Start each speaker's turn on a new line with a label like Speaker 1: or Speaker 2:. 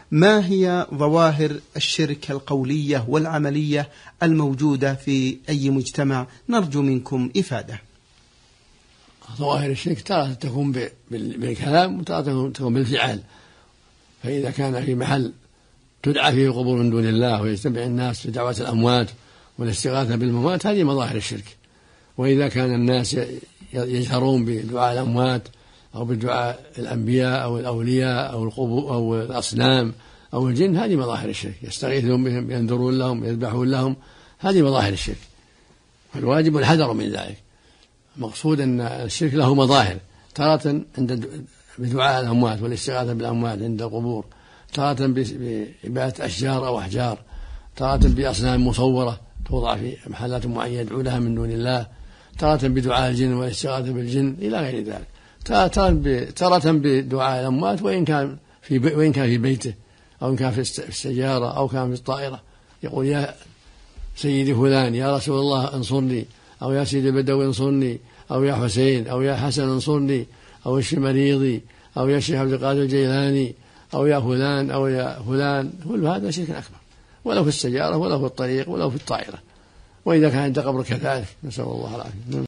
Speaker 1: ما هي ظواهر الشرك القولية والعملية الموجودة في أي مجتمع؟ نرجو منكم إفادة.
Speaker 2: ظواهر الشرك تارة تكون بالكلام وتارة تكون بالفعل. فإذا كان في محل تدعى فيه القبور من دون الله ويجتمع الناس في دعوة الأموات والاستغاثة بالأموات، هذه مظاهر الشرك. وإذا كان الناس يجهرون بدعاء الأموات أو بدعاء الأنبياء أو الأولياء أو القبور أو الأصنام أو الجن، هذه مظاهر الشرك. يستغيثون بهم، ينذرون لهم، يذبحون لهم، هذه مظاهر الشرك. فالواجب الحذر من ذلك. مقصود أن الشرك له مظاهر، تارة بدعاء الأموات والاستغاثة بالأموات عند القبور، تارة بعبادة أشجار أو أحجار، تارة بأصنام مصورة توضع في محلات معينة يدعو لها من دون الله، تارة بدعاء الجن والاستغاثة بالجن إلى غير ذلك، تارة بدعاء الأموات وإن كان في بيته أو إن كان في السيارة أو كان في الطائرة، يقول يا سيدي فلان، يا رسول الله انصرني، أو يا سيدي البدوي انصرني، أو يا حسين، أو يا حسن انصرني، أو اشف مريضي، أو يا شيخ عبد القادر الجيلاني، أو يا فلان، أو يا فلان. كل هذا شرك أكبر، ولو في السيارة ولو في الطريق ولو في الطائرة، وإذا كان عند قبر كذلك، نسأل الله العافية.